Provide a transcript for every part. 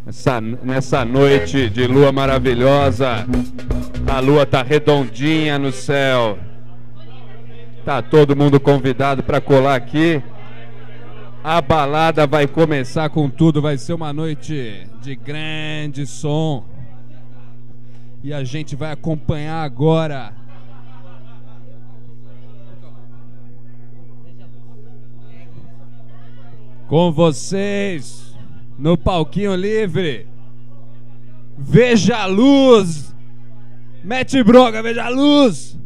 Nessa noite de lua maravilhosa, a lua tá redondinha no céu. Tá todo mundo convidado para colar aqui. A balada vai começar com tudo, vai ser uma noite de grande som. E a gente vai acompanhar agora com vocês no palquinho livre. Veja a luz. Mete bronca, veja a luz.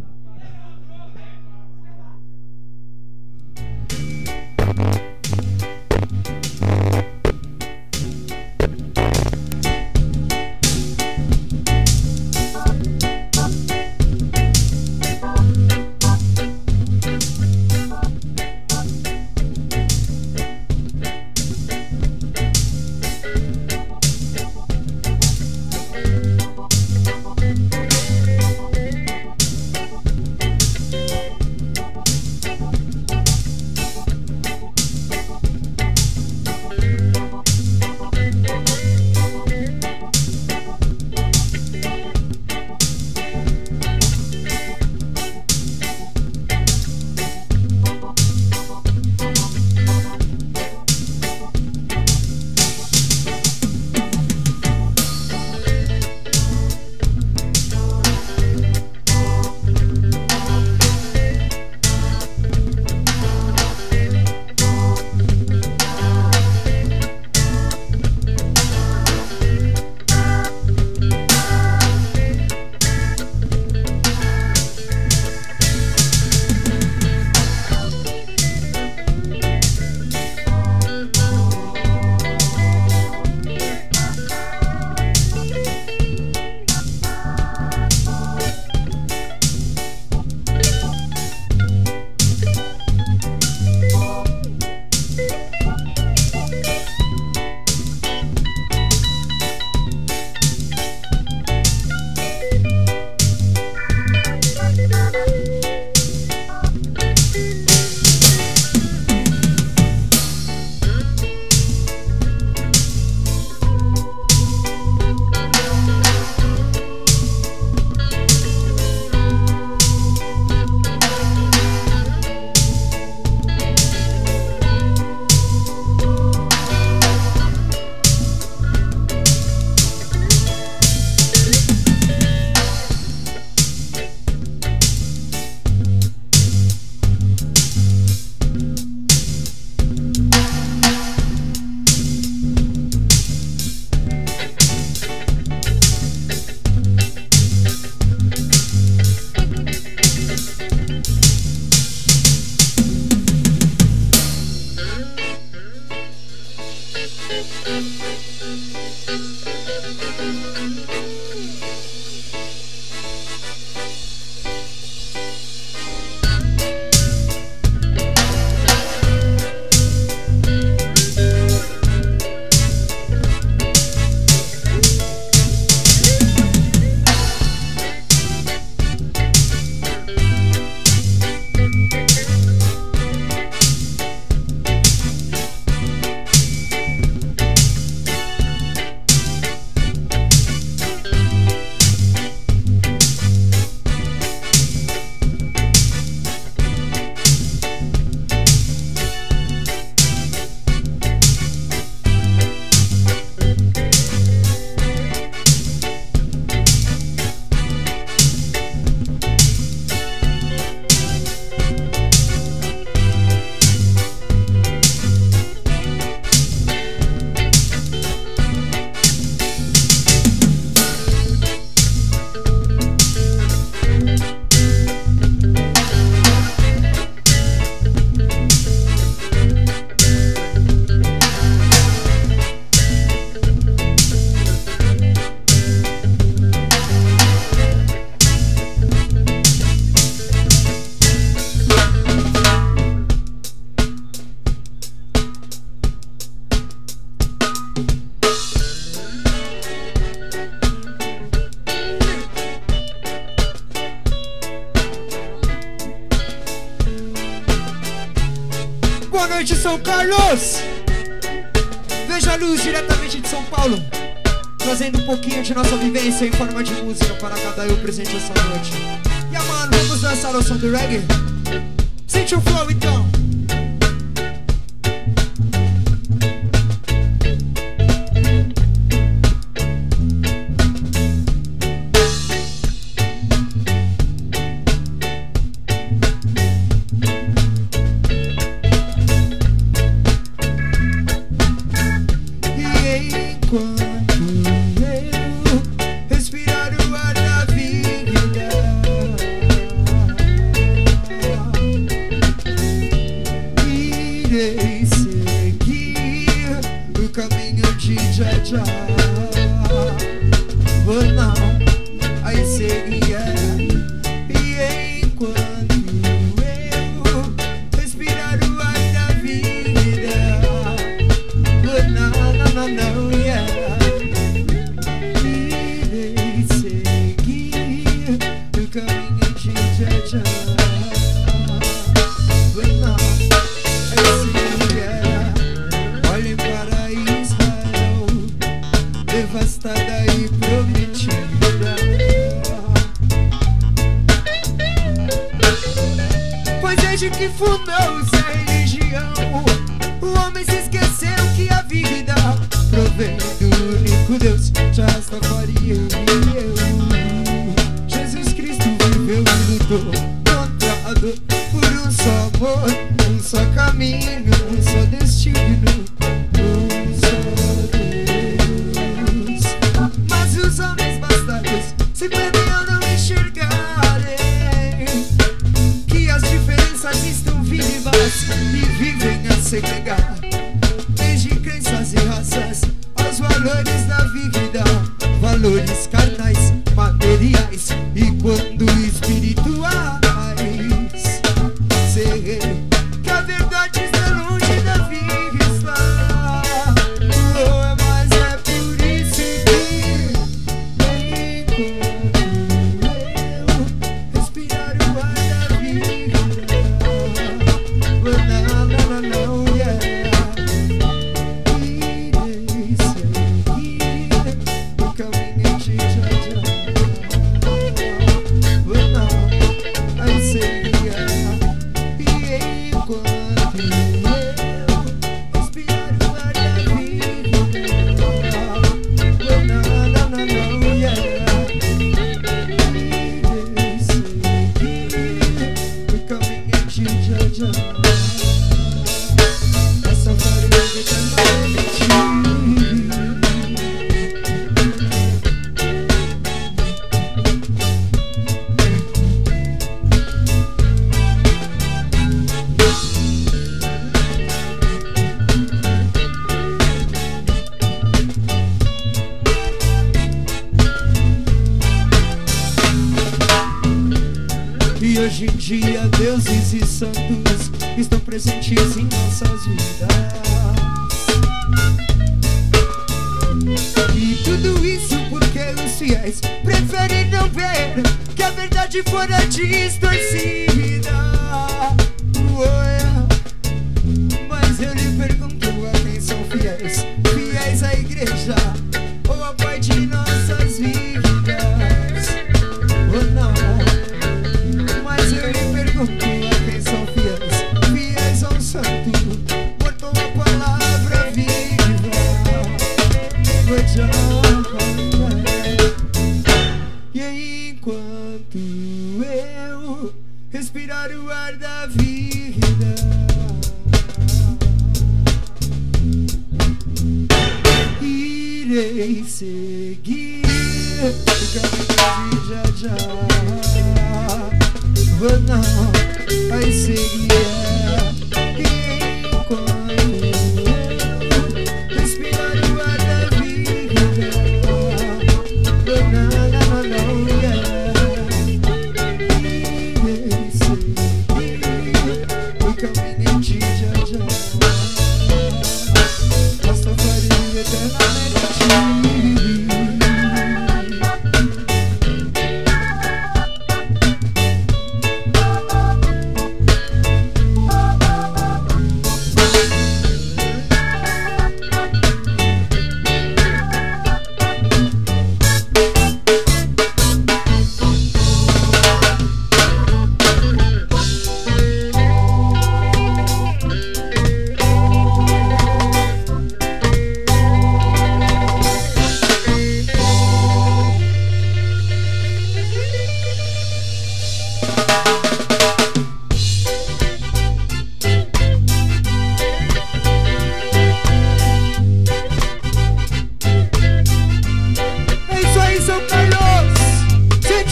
Boa noite, São Carlos! Veja a luz diretamente de São Paulo. trazendo um pouquinho de nossa vivência em forma de música para cada eu presente essa noite. E mano, vamos dançar ao som do reggae? Sente o flow então.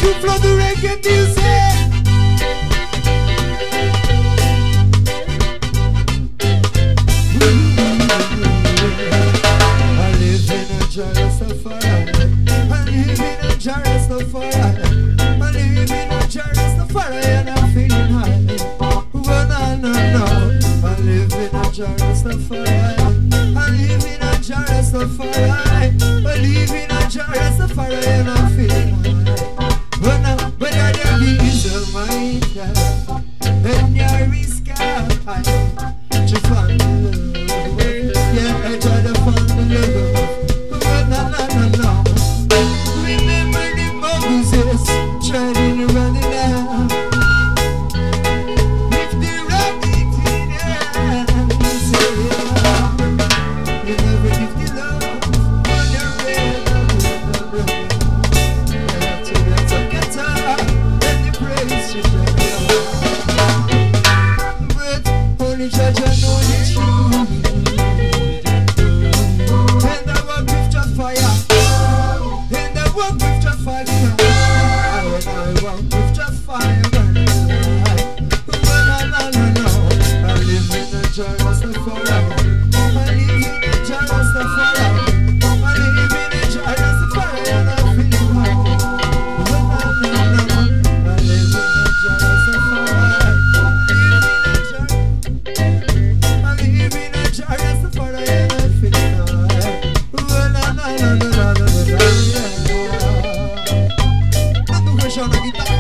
to flow the reggae music. I live in a Jarastafari. I live in a Jarastafari. I live in a Jarastafari and I'm feeling high. Well, no. I live in a Jarastafari. I live in a Jarastafari. I live in a Jarastafari and I'm feeling high. Well, no, but I don't need some mind. And you're risky. To find the love. Yeah, I try to find the love. But no. Remember the Moses treading around the land. With the rabbit in hand. You never leave the love on your way. To get up and the praise to but only Judge I know the truth. And I walk with your fire. And I walk with your fire. And I walk with your fire. No. I live in a Jarastafari. I live in a Jarastafari. I live in a Jarastafari and I'm feeling high. No. I live in a Jarastafari. I live in a Jarastafari and I'm feeling high. Tanto feijão na guitarra.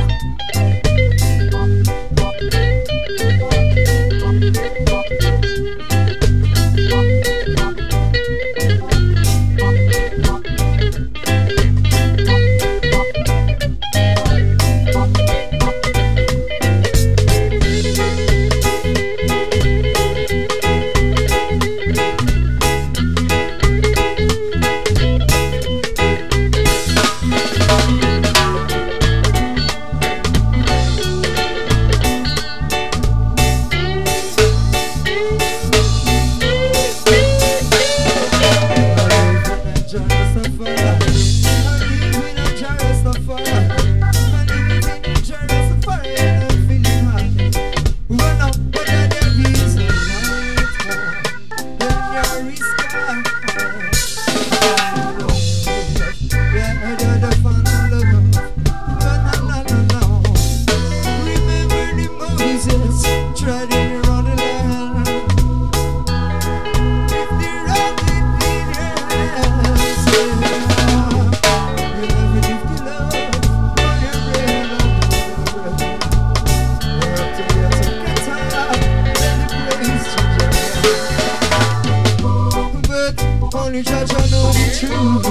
Only Judge I know the truth.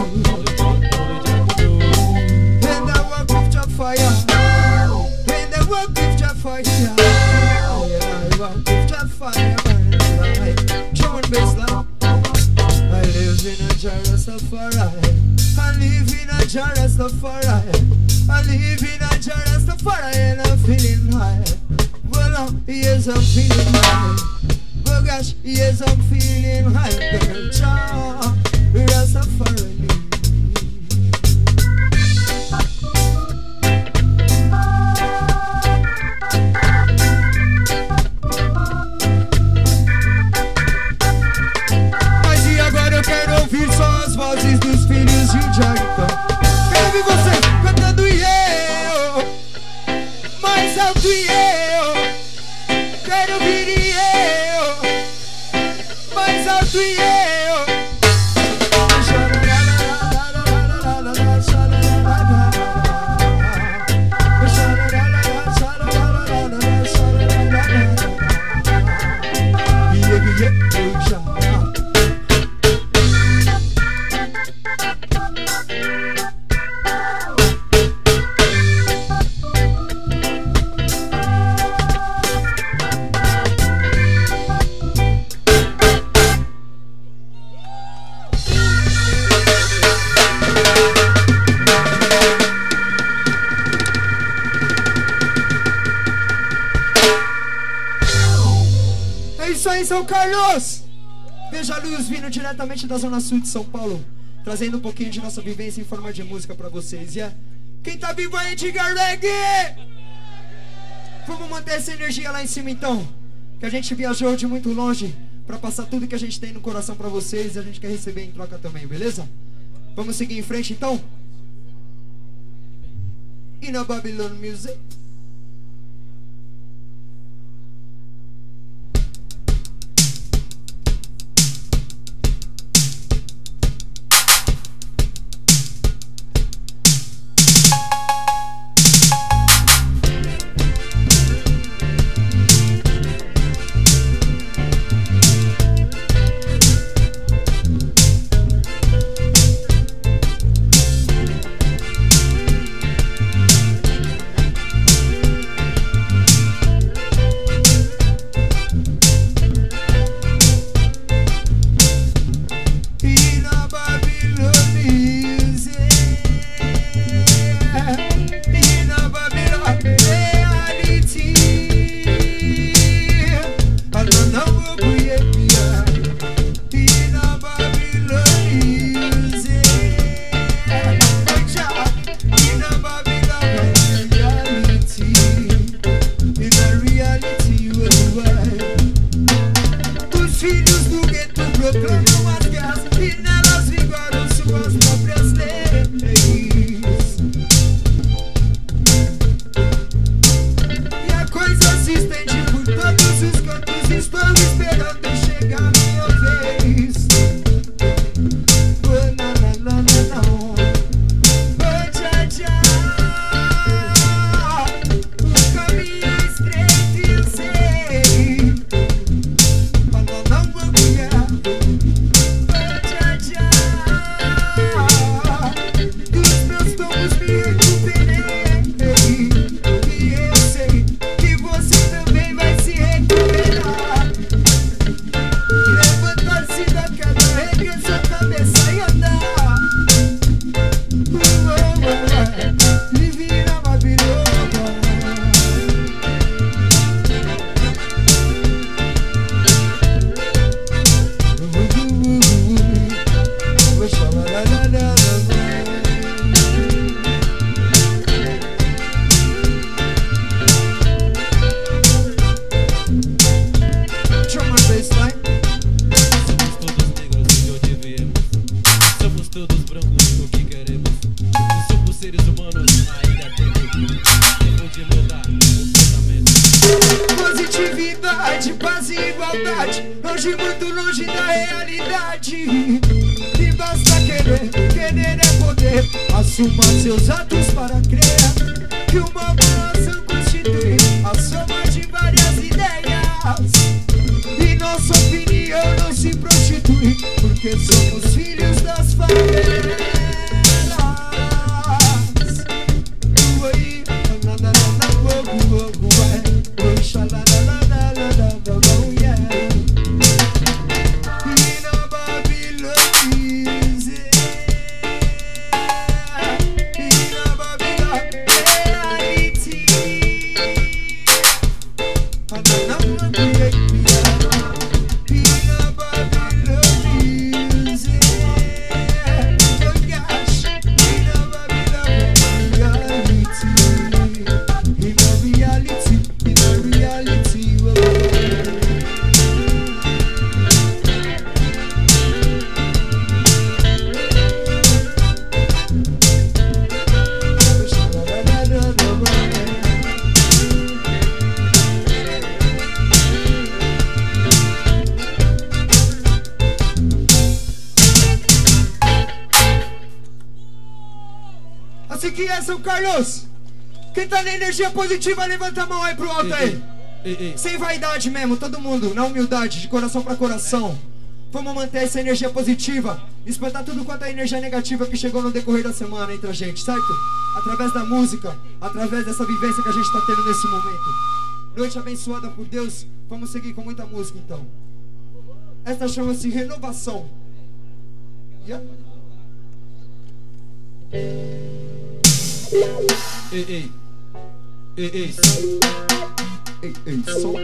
And I walk with your fire. And I walk with your fire. And I walk with your fire. John Baseline. I live in a Jarastafari. I live in a Jarastafari. I live in a Jarastafari and I'm feeling high. Well, yes, I'm feeling high. Oh gosh, yes, I'm feeling high. Rastafari. Mas e agora eu quero ouvir só as vozes dos filhos de Jerico. Quero ouvir você cantando e eu mais alto e eu quero ouvir e eu mais alto e eu. Isso aí, São Carlos! Veja a luz vindo diretamente da Zona Sul de São Paulo, trazendo um pouquinho de nossa vivência em forma de música pra vocês. Quem tá vivo aí, diga reggae. Vamos manter essa energia lá em cima então. Que a gente viajou de muito longe pra passar tudo que a gente tem no coração pra vocês. E a gente quer receber em troca também, beleza? Vamos seguir em frente então? E na Babylon Music. Longe, muito longe da realidade. E basta querer, querer é poder. Assuma seus atos para crer que uma boa ação constitui a soma de várias ideias. E nossa opinião não se prostitui, porque somos filhos das favelas. Assim que é, São Carlos. Quem tá na energia positiva, levanta a mão aí pro alto aí. Sem vaidade mesmo, todo mundo, na humildade, de coração pra coração. Vamos manter essa energia positiva, espantar tudo quanto é energia negativa que chegou no decorrer da semana entre a gente, certo? Através da música, através dessa vivência que a gente tá tendo nesse momento. Noite abençoada por Deus. Vamos seguir com muita música então. Esta chama-se Renovação. Yeah. Ei, som.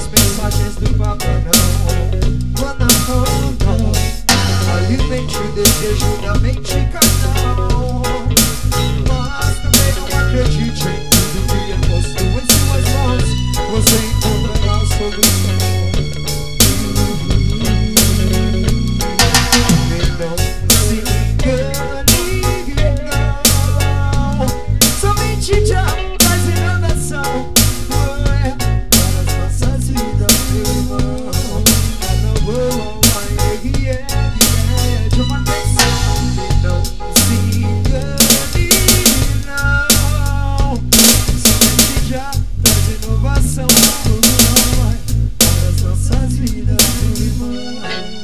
as mensagens do Papai não. Não. Alimente o desejo da mente carnal. Mas também não acredite em tudo que é posto em suas mãos. Você encontrará a solução. Não se engane, não. Somente já faz inundação para as nossas vidas, meu irmão. De uma canção. Não se engane, não. Somente já traz inovação para as nossas vidas, meu irmão.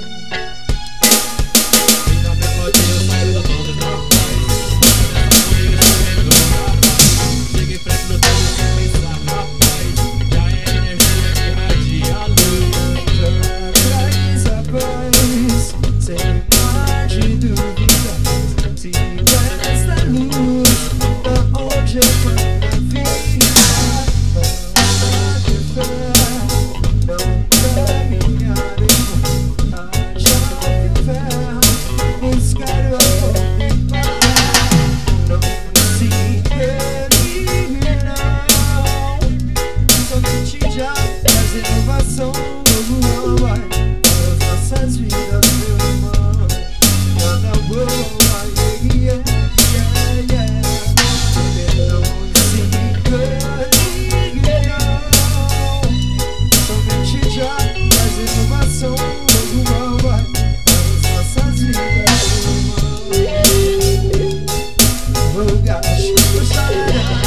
E na melodia sai da mão dos rapazes. Chega em frente no tempo sem pensar, rapaz. Já é energia que radia a luz. Traz a paz, sem mar de dúvidas. Siga essa luz, da onde eu quero vir. Pode fé, não caminharei. Haja fé, buscar o viver. Não se engane, não. Somente já traz inovação. Para as nossas vidas, meu irmão. Não se engane, não. Somente já traz inovação. Para as nossas vidas, meu irmão. Oh gosh, gostaria.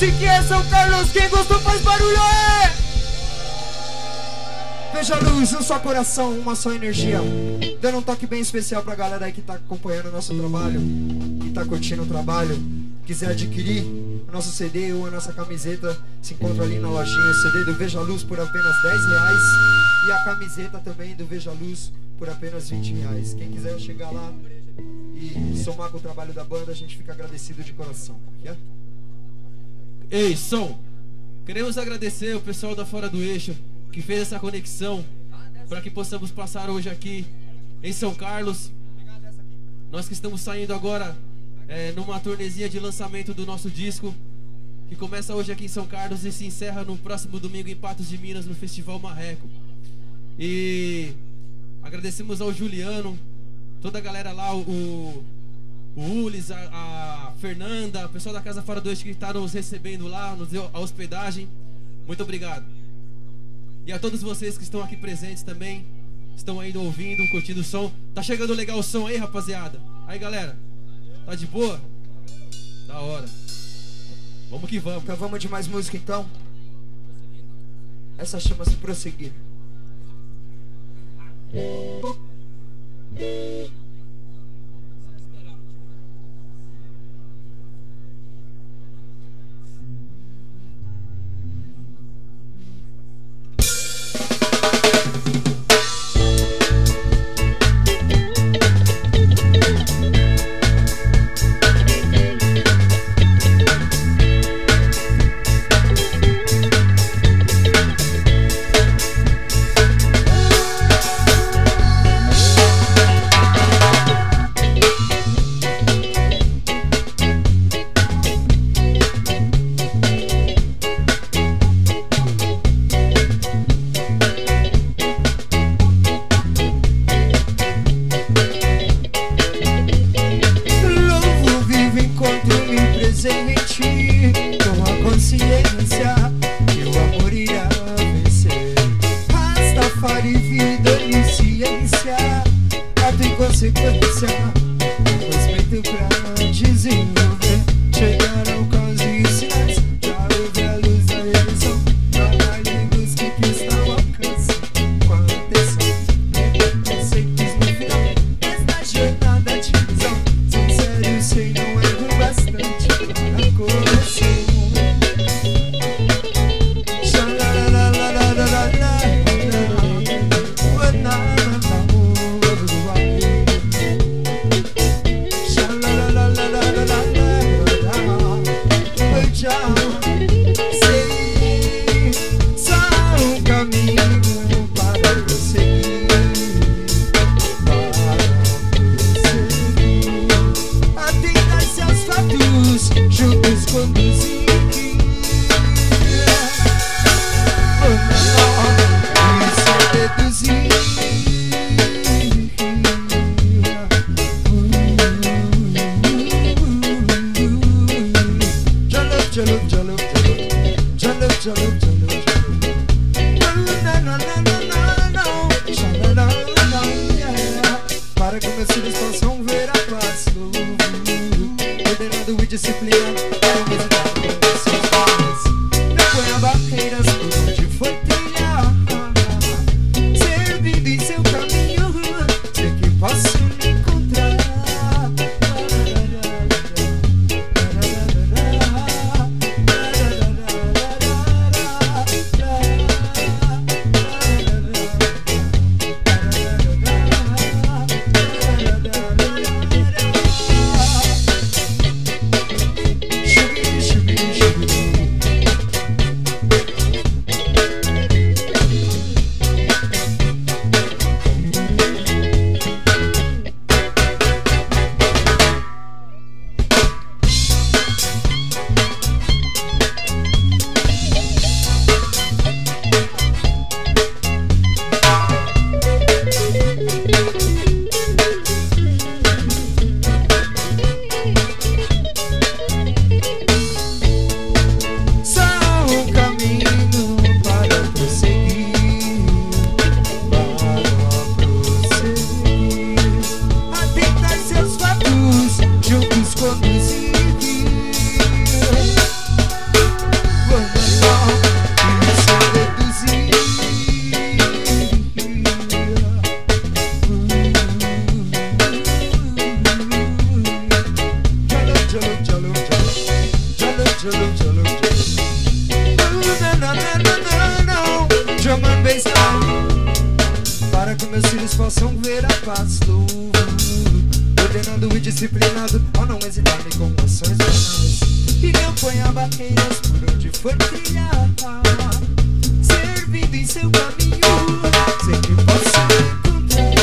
Esse que é São Carlos, quem gostou faz barulho, Veja a luz, um só coração, uma só energia. Dando um toque bem especial pra galera aí que tá acompanhando o nosso trabalho, que tá curtindo o trabalho. Quiser adquirir o nosso CD ou a nossa camiseta, se encontra ali na lojinha. O CD do Veja a Luz por apenas R$10 e a camiseta também do Veja a Luz por apenas R$20. Quem quiser chegar lá e somar com o trabalho da banda, a gente fica agradecido de coração. Yeah? Ei, som! Queremos agradecer o pessoal da Fora do Eixo que fez essa conexão para que possamos passar hoje aqui em São Carlos. Nós que estamos saindo agora numa turnezinha de lançamento do nosso disco, que começa hoje aqui em São Carlos e se encerra no próximo domingo em Patos de Minas, no Festival Marreco. E agradecemos ao Juliano, toda a galera lá, o Ulis, a Fernanda, o pessoal da Casa Fora do Eixo que está nos recebendo lá, nos deu a hospedagem. Muito obrigado. E a todos vocês que estão aqui presentes também, estão aí ouvindo, curtindo o som. Tá chegando legal o som aí, rapaziada? Aí, galera, tá de boa? Da hora. Vamos que vamos. Então vamos de mais música então. Essa chama-se Prosseguir. Drum and bass line, para que meus filhos possam ver a paz do ordenando e disciplinado ao não hesitar-me com ações banais e campanha barreiras por onde for trilhar, servindo em seu caminho sempre posso encontrar.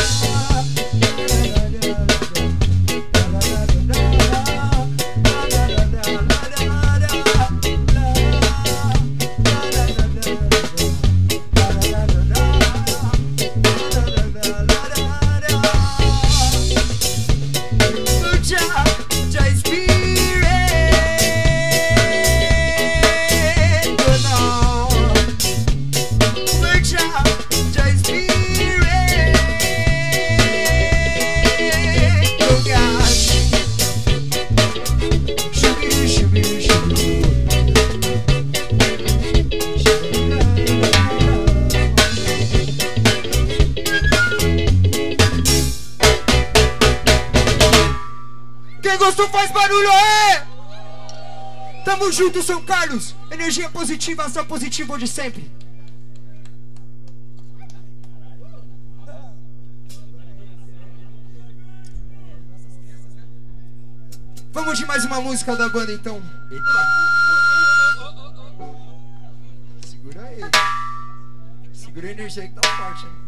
Faz barulho aí! Tamo junto, São Carlos! Energia positiva, ação positiva de sempre! Vamos de mais uma música da banda então. Eita! Segura aí. Segura a energia que tá forte, hein?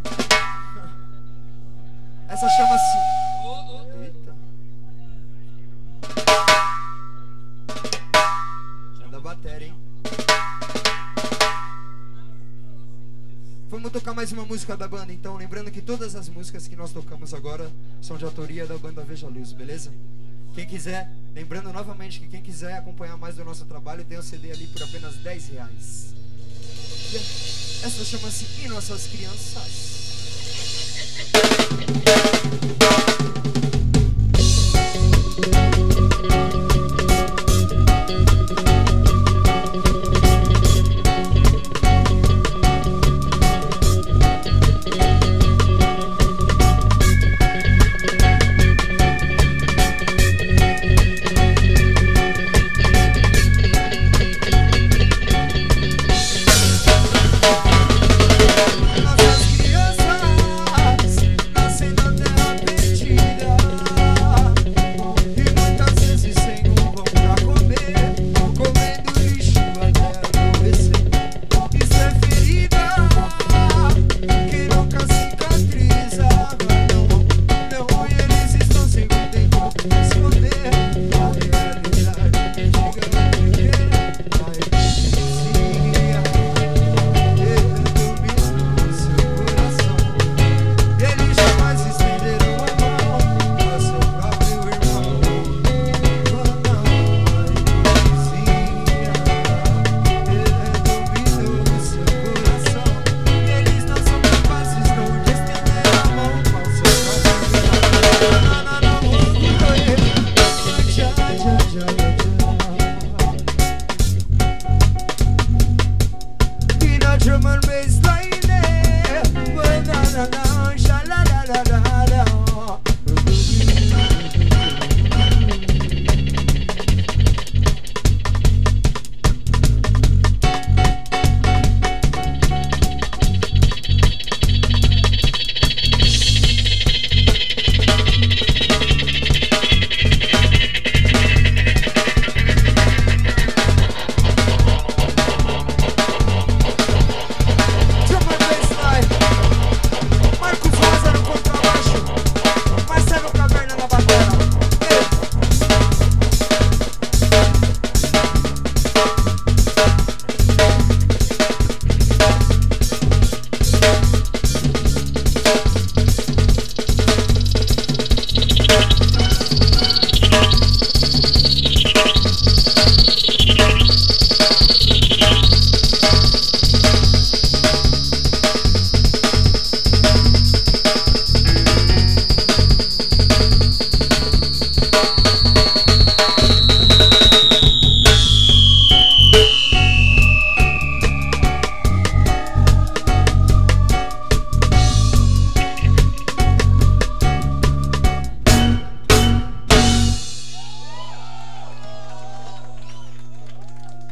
Essa chama-se... Eita! Já dá bateria, hein? Vamos tocar mais uma música da banda então. Lembrando que todas as músicas que nós tocamos agora são de autoria da banda Veja Luz, beleza? Quem quiser, lembrando novamente que quem quiser acompanhar mais do nosso trabalho, tem o CD ali por apenas R$10. Essa chama-se E Nossas Crianças.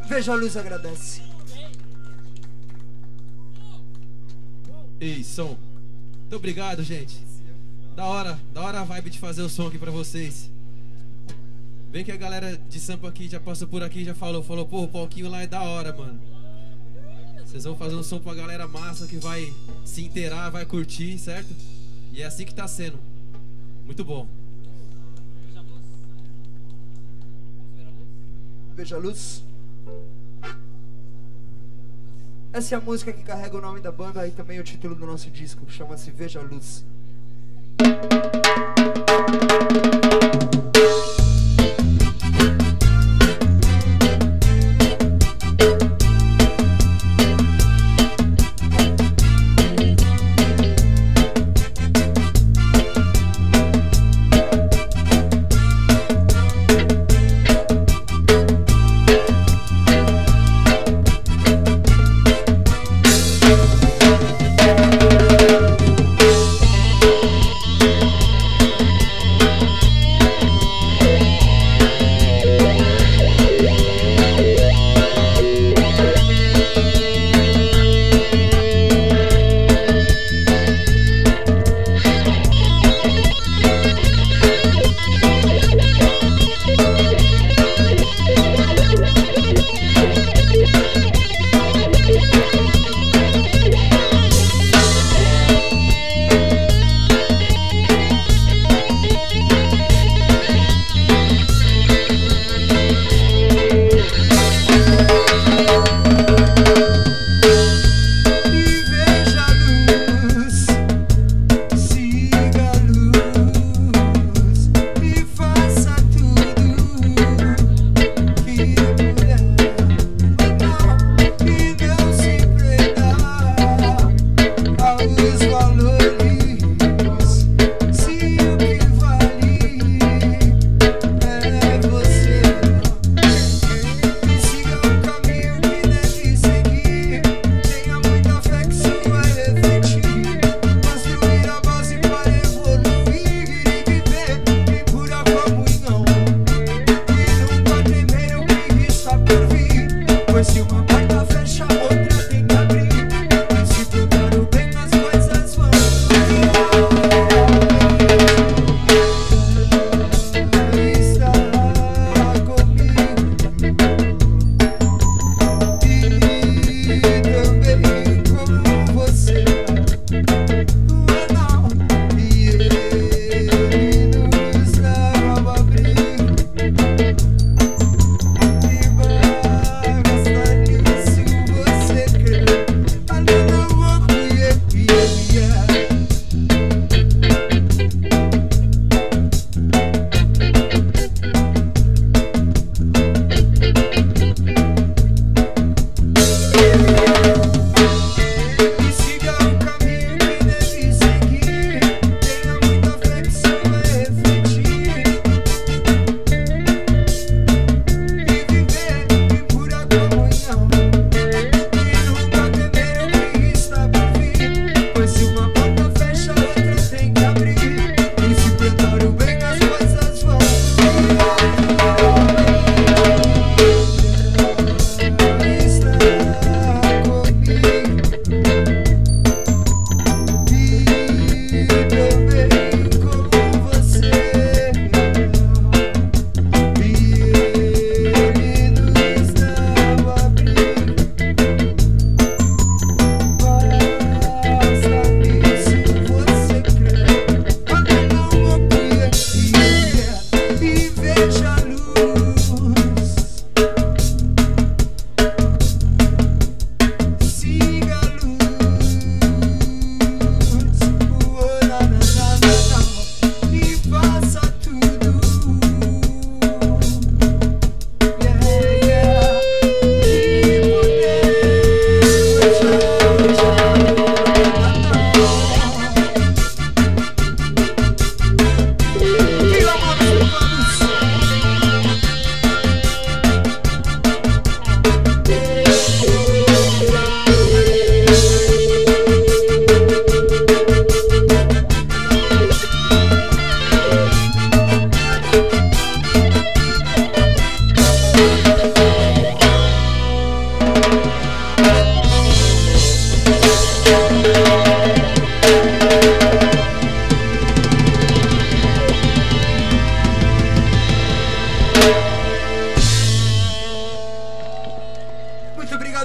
Veja a Luz agradece. Ei, som. Muito obrigado, gente. Da hora a vibe de fazer o som aqui pra vocês. Vem que a galera de Sampa aqui já passou por aqui e já falou, pô, o palquinho lá é da hora, mano. Vocês vão fazer um som pra galera massa que vai se inteirar, vai curtir, certo? E é assim que tá sendo. Muito bom. Veja a Luz. Essa é a música que carrega o nome da banda e também o título do nosso disco. Chama-se Veja a Luz.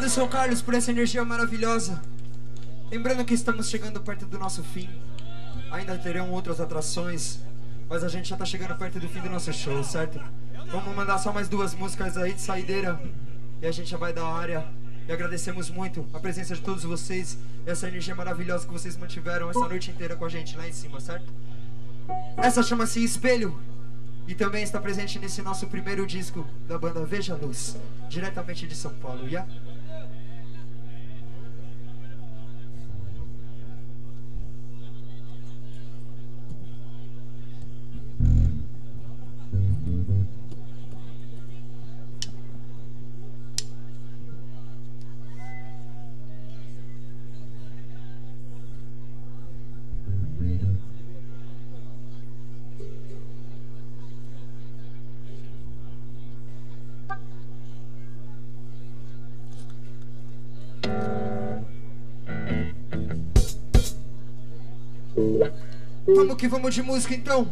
Obrigado, São Carlos, por essa energia maravilhosa. Lembrando que estamos chegando perto do nosso fim. Ainda terão outras atrações, mas a gente já tá chegando perto do fim do nosso show, certo? Vamos mandar só mais 2 músicas aí de saideira e a gente já vai dar a área. E agradecemos muito a presença de todos vocês e essa energia maravilhosa que vocês mantiveram essa noite inteira com a gente lá em cima, certo? Essa chama-se Espelho e também está presente nesse nosso primeiro disco da banda Veja a Luz, diretamente de São Paulo, yeah? Vamos que vamos de música então.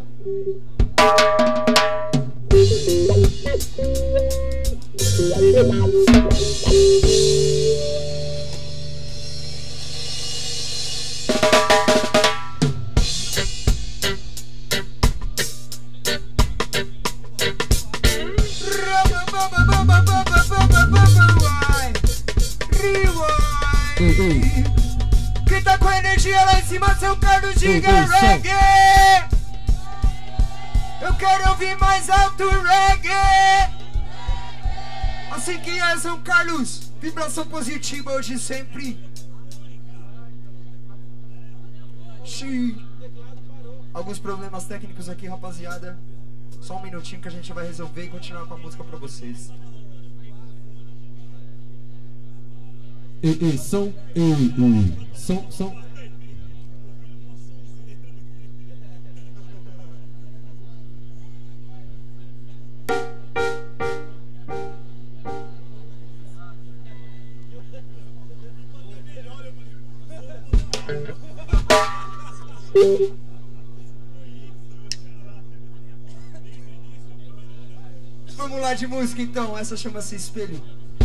Quem tá com a energia lá em cima, São Carlos, diga reggae. Eu quero ouvir mais alto reggae. Assim que é, São Carlos. Vibração positiva hoje e sempre. Xiii. Alguns problemas técnicos aqui, rapaziada. Só um minutinho que a gente vai resolver e continuar com a música pra vocês. Som. Vamos lá de música então, essa chama-se Espelho.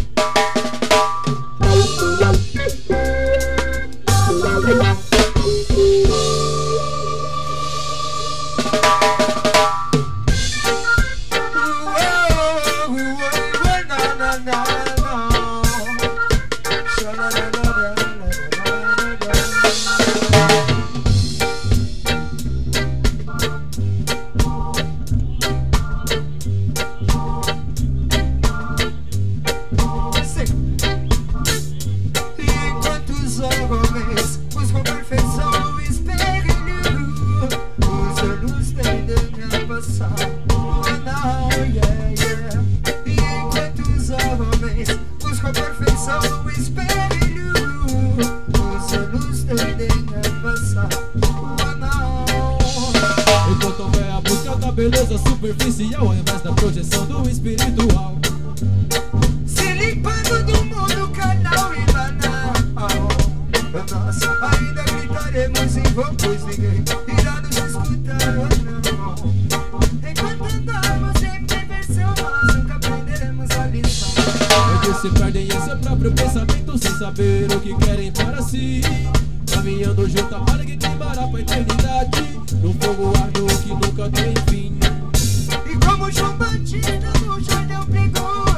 Beleza superficial ao invés da projeção do espiritual. Se limpando do mundo carnal e banal. Nós ainda gritaremos em vão, pois ninguém irá nos escutar ou não. Enquanto andamos em perversão, nós nunca aprenderemos a lição. É que se perdem em seu próprio pensamento sem saber o que querem para si. Caminhando junto a para que queimará pra eternidade. No fogo árduo que nunca tem fim. E como João Batista no Jordão pregou,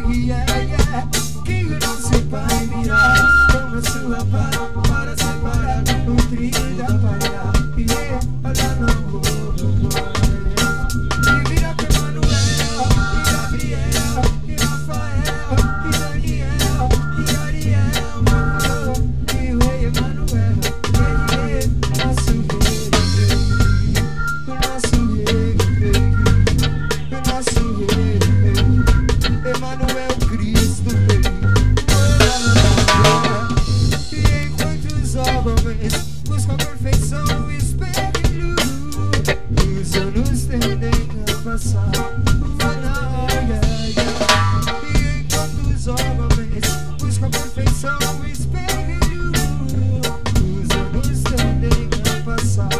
que o nosso Pai virá com a sua vara para separar o trigo da palha. Olha não e virá com Emanuel, e Gabriel, e Rafael, e Daniel, e Ariel, e o rei Emanuel, nosso rei. Emanuel Cristo e enquanto os homens buscam a perfeição, espelho, os anos tendem a passar. E enquanto os homens buscam a perfeição, espelho, os anos tendem a passar.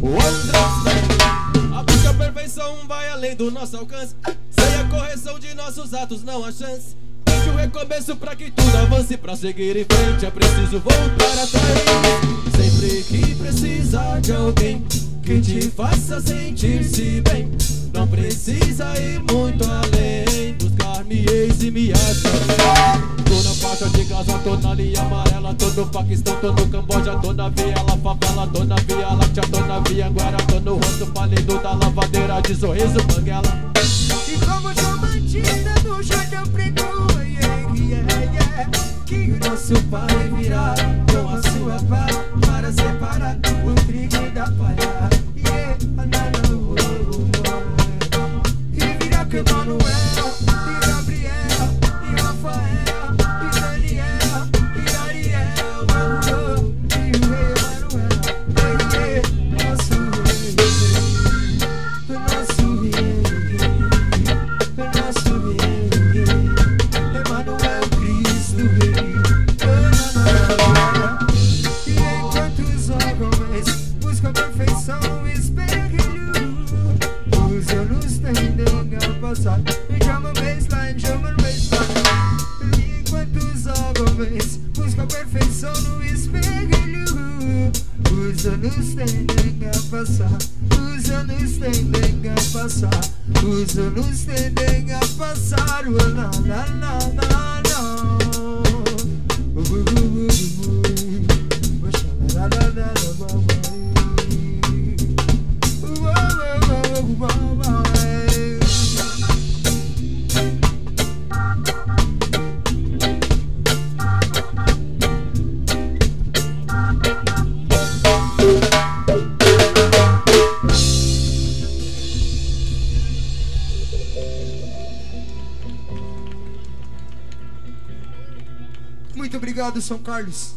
A busca a perfeição vai além do nosso alcance. Sem a correção de nossos atos não há chance. Urge um recomeço pra que tudo avance. Pra seguir em frente é preciso voltar atrás. Sempre que precisar de alguém que te faça sentir-se bem, não precisa ir muito além. Buscar ex e me achar. Tô na faixa de Gaza, tô na linha amarela. Tô no Paquistão, tô no Camboja. Tô na Viela Favela, tô na Via Láctea. Tô na Via Anguera, tô no rosto pálido da lavadeira de Sorriso Banguela. E como sou bandida do Jordão Preto, que o nosso pai virá com a sua pá para separar o trigo da palha. E virá com Emanuel, e Gabriel, e Rafael, e Daniel, e Ariel, e o rei Emanuel, nosso rei, nosso rei, Emanuel Cristo Rei. E enquanto os homens buscam perfeição, os anos tendem a passar. Chama baseline, chama baseline. E enquanto os homens buscam perfeição no espelho, os anos tendem a passar. Os anos tendem a passar. Os anos tendem a passar. La la la la la. Muito obrigado, São Carlos.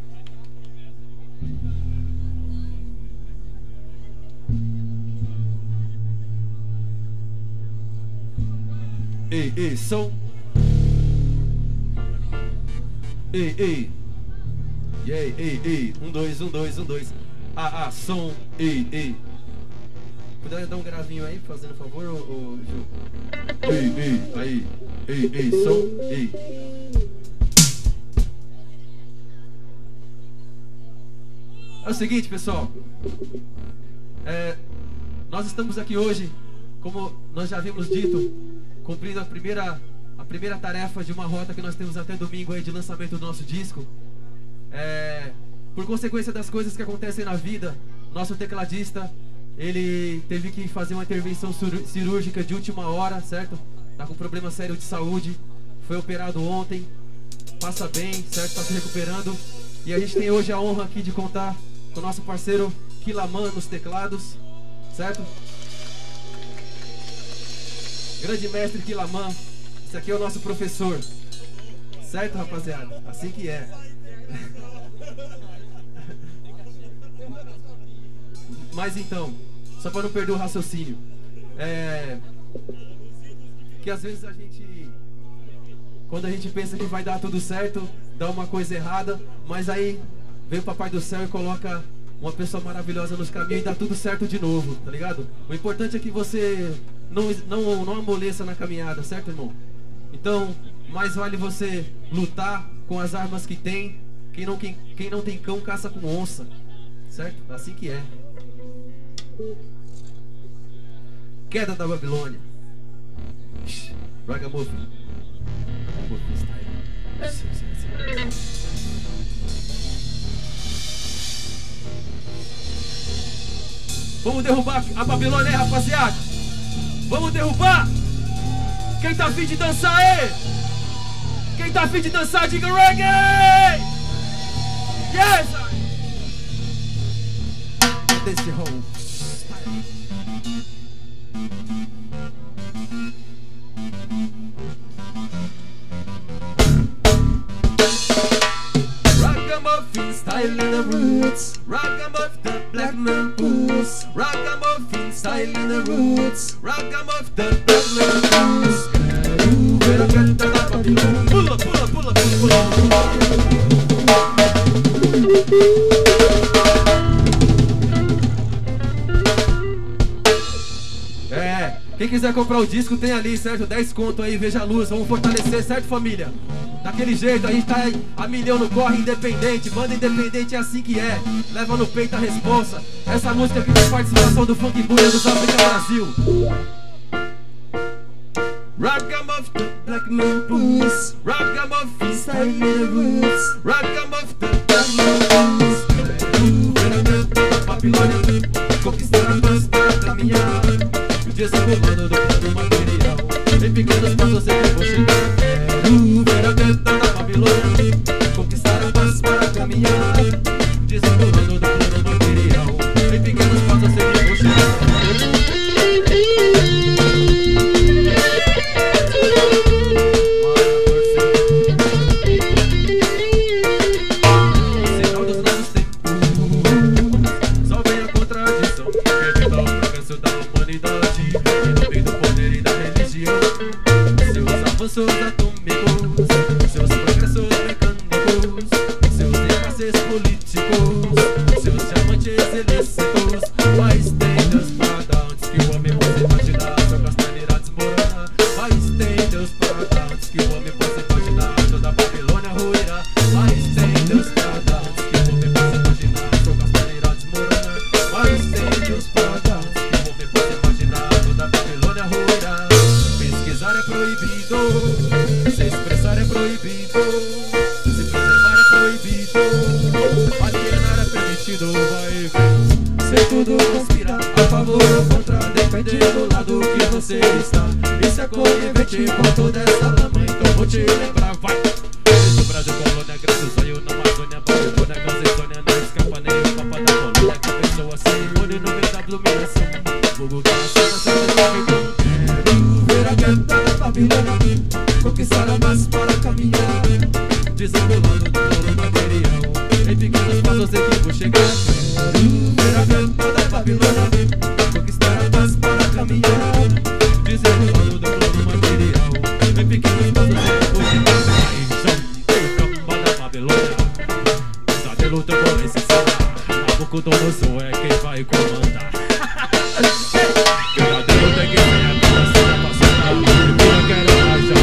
Ei, som. Ei. E aí, ei. 1, 2, 1, 2, 1, 2. Som. Ei. Puder dar um gravinho aí, fazendo favor, ô Ju? Ei, aí. Ei, som. Ei. É o seguinte, pessoal. Nós estamos aqui hoje, como nós já havíamos dito, cumprindo a primeira tarefa de uma rota que nós temos até domingo aí de lançamento do nosso disco. Por consequência das coisas que acontecem na vida, nosso tecladista, ele teve que fazer uma intervenção cirúrgica de última hora, certo? Tá com problema sério de saúde, foi operado ontem, passa bem, certo? Tá se recuperando. E a gente tem hoje a honra aqui de contar com o nosso parceiro Quilaman nos teclados, certo? Grande mestre Quilaman, esse aqui é o nosso professor, certo, rapaziada? Assim que é. Mas então, só para não perder o raciocínio, que às vezes quando a gente pensa que vai dar tudo certo, dá uma coisa errada, mas aí vem o Papai do Céu e coloca uma pessoa maravilhosa nos caminhos e dá tudo certo de novo, tá ligado? O importante é que você não amoleça na caminhada, certo, irmão? Então, mais vale você lutar com as armas que tem. Quem não tem cão, caça com onça, certo? Assim que é. Queda da Babilônia. Ragamuffin. Ragamuffin style. Vamos derrubar a Babilônia aí, rapaziada. Vamos derrubar. Quem tá afim de dançar aí? Quem tá afim de dançar, diga reggae. Yes. Desse home. Ragamuffin style in the roots. Ragamuffin the black man boots. Ragamuffin style in the roots. Ragamuffin the black man boots. You better get that Babylon. Pull up. Quem quiser comprar o disco tem ali, certo? 10 conto aí, veja a luz, vamos fortalecer, certo, família? Daquele jeito, a gente tá a milhão no corre, independente. Banda independente é assim que é, leva no peito a responsa. Essa música aqui tem participação do Funk Buia dos África Brasil. Ragamuffin, black man blues. Ragamuffin, style the roots. Ragamuffin, black man blues. Babilônia, conquistar a paz para caminhar. Desenrolando do plano material. Em pequenos passos eu vou chegar. Quero ver a venta da Babilônia. Conquistar a paz para caminhar. Desenrolando do plano material. Em pequenos passos eu vou chegar. Sinal dos novos tempos. Só vem a contradição. Acredita o progresso da humanidade. Seus atômicos, seus progressos mecânicos, seus impasses políticos, seus diamantes ilícitos. Mas tem Deus pra dar antes que o homem possa imaginar sua castanheira desmorona. Mas tem Deus pra dar antes que o homem possa imaginar toda a Babilônia ruirá. Mas tem Deus pra dar antes que o homem possa imaginar sua castanheira desmorona. Mas tem Deus pra dar antes que o homem possa imaginar toda a Babilônia ruirá. Pesquisar é proibido, se expressar é proibido, se preservar é proibido, alienar é permitido, vai ver. Se tudo conspirar a favor ou contra, depende do lado que você está. Isso é conivente com toda essa lama, então vou te lembrar, vai. Desde o Brasil, colônia, Grécia, sonho na Amazônia, Babilônia, Calcedônia, não escapa nem o Papa da Colônia, que a pessoa sem olho no meio da iluminação. Fogo que acenda, quero ver a queda da Babilônia. Conquistar a paz para caminhar, desenrolando do todo material. Em pequenos passos eu vou chegar. Quero ver a venta da Babilônia. Conquistar a paz para caminhar, desenrolando do todo material. Em pequenos passos eu vou chegar. Paixão, tem camba da Babilônia. Pesadelo, turbulência, Nabucodonosor é quem vai comandar. Verdadeiro tem que ser a coração apaixonada. Eu quero mais já.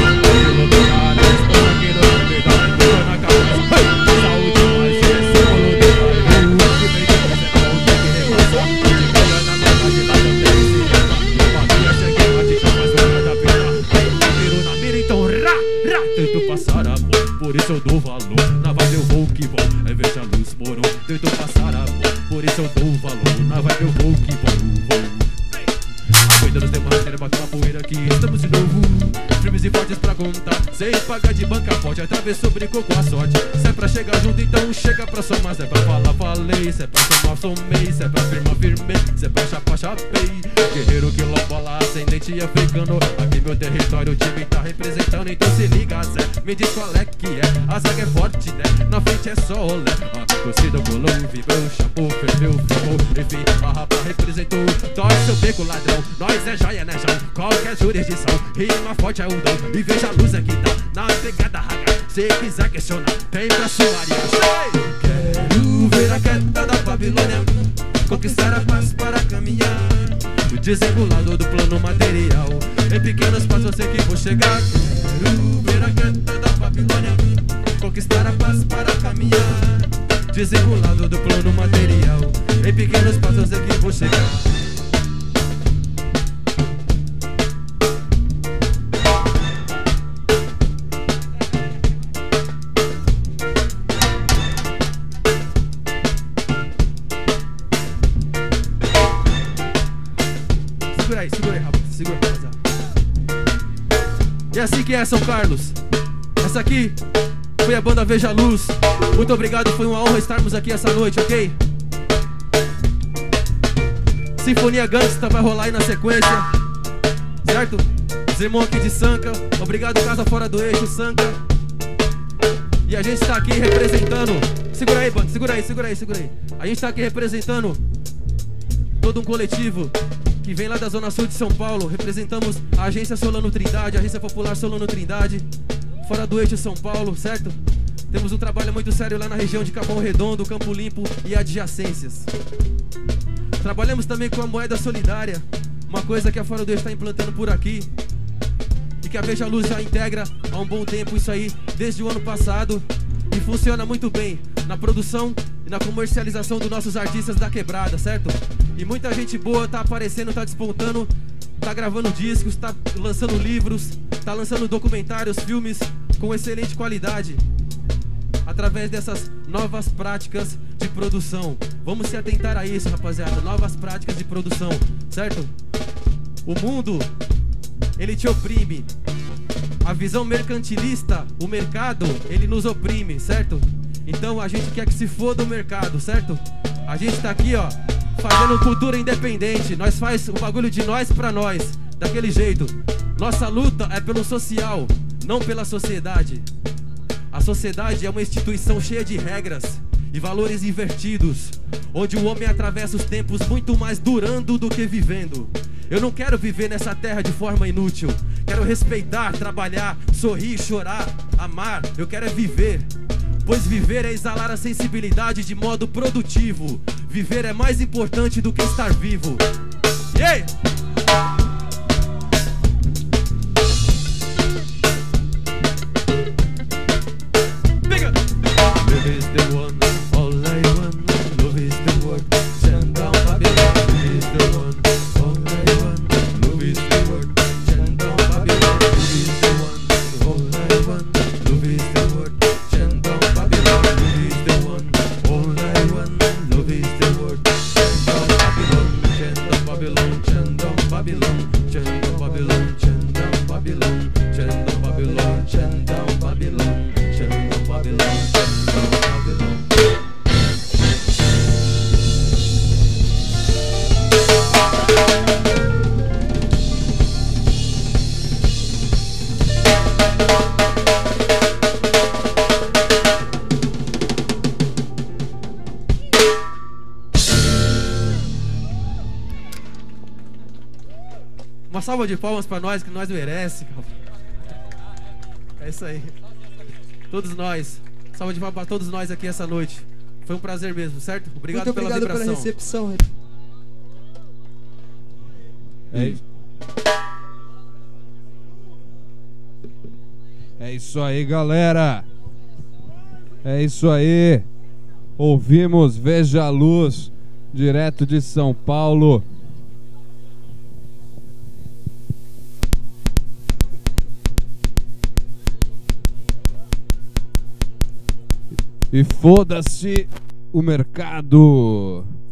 Tento passar amor, por isso eu dou valor. Na vibe eu vou que vou, é veja a luz morou. Tento passar amor, por isso eu dou valor. Na vibe eu vou que vou. Cuidando dos temas, quero bater uma poeira aqui. Estamos de novo, firmes e fortes pra contar. Sem pagar de banca forte, atravessou, brincou com a sorte. Se é pra chegar junto, então chega pra somar. Se é pra falar, falei. Se é pra somar, somei. Se é pra firmar, firmei. Se é pra chapar, chapei. Guerreiro quilombola, ascendente africano. Aqui meu território, o time tá representando. Então se liga, Zé, me diz qual é que é. A zaga é forte, né? Na frente é só olé. A torcida colou, vibrou, chapou, ferveu, ficou. Enfim, a rapa representou. Torce seu beco, ladrão. Nós é joia, né, João? Qualquer jurisdição, rima forte é o dom. E veja a luz aqui, tá? Na pegada raga. Se quiser questionar, tem pra suaria. Quero ver a queda da Babilônia. Conquistar a paz para caminhar, desenrolado do plano material. Em pequenos passos eu sei que vou chegar. Quero ver a queda da Babilônia. Conquistar a paz para caminhar, desenrolado do plano material. Em pequenos passos eu sei que vou chegar. Segura aí, rapaz. Segura, rapaziada. E assim que é, São Carlos. Essa aqui foi a banda Veja a Luz. Muito obrigado, foi uma honra estarmos aqui essa noite, ok? Sinfonia Gangsta vai rolar aí na sequência, certo? Os irmãos aqui de Sanca. Obrigado, Casa Fora do Eixo, Sanca. E a gente tá aqui representando. Segura aí, banda, segura aí. A gente tá aqui representando todo um coletivo que vem lá da Zona Sul de São Paulo. Representamos a Agência Solano Trindade, a Agência Popular Solano Trindade, Fora do Eixo São Paulo, certo? Temos um trabalho muito sério lá na região de Capão Redondo, Campo Limpo e adjacências. Trabalhamos também com a Moeda Solidária, Uma coisa que a Fora do Eixo está implantando por aqui e que a Veja Luz já integra há um bom tempo isso aí, desde o ano passado, e funciona muito bem na produção e na comercialização dos nossos artistas da quebrada, certo? E muita gente boa tá aparecendo, tá despontando, tá gravando discos, tá lançando livros, tá lançando documentários, filmes com excelente qualidade, através dessas novas práticas de produção. Vamos se atentar a isso, rapaziada, novas práticas de produção, certo? O mundo, ele te oprime. A visão mercantilista, o mercado, ele nos oprime, certo? Então a gente quer que se foda o mercado, certo? A gente tá aqui, ó, fazendo cultura independente. Nós faz o bagulho de nós pra nós, daquele jeito. Nossa luta é pelo social, não pela sociedade. A sociedade é uma instituição cheia de regras e valores invertidos, onde o homem atravessa os tempos muito mais durando do que vivendo. Eu não quero viver nessa terra de forma inútil. Quero respeitar, trabalhar, sorrir, chorar, amar. Eu quero é viver, pois viver é exalar a sensibilidade de modo produtivo. Viver é mais importante do que estar vivo. Yeah! Love is the one, all I want. Love is the word, send down Babylon. Love is the one, all I want. Love is the word, send down Babylon. Love is the one, all I want. Love is the word, send down Babylon. Love is the one, all I want. Love is the word, send down Babylon. Send down Babylon, send down Babylon, send down Babylon, send down Babylon, send down Babylon, send down Babylon, send down Babylon. Uma salva de palmas pra nós, que nós merece. É isso aí. Todos nós. Salva de palmas pra todos nós aqui essa noite. Foi um prazer mesmo, certo? Obrigado, muito obrigado pela recepção. É isso aí, galera. É isso aí. Ouvimos Veja Luz, direto de São Paulo. E foda-se o mercado.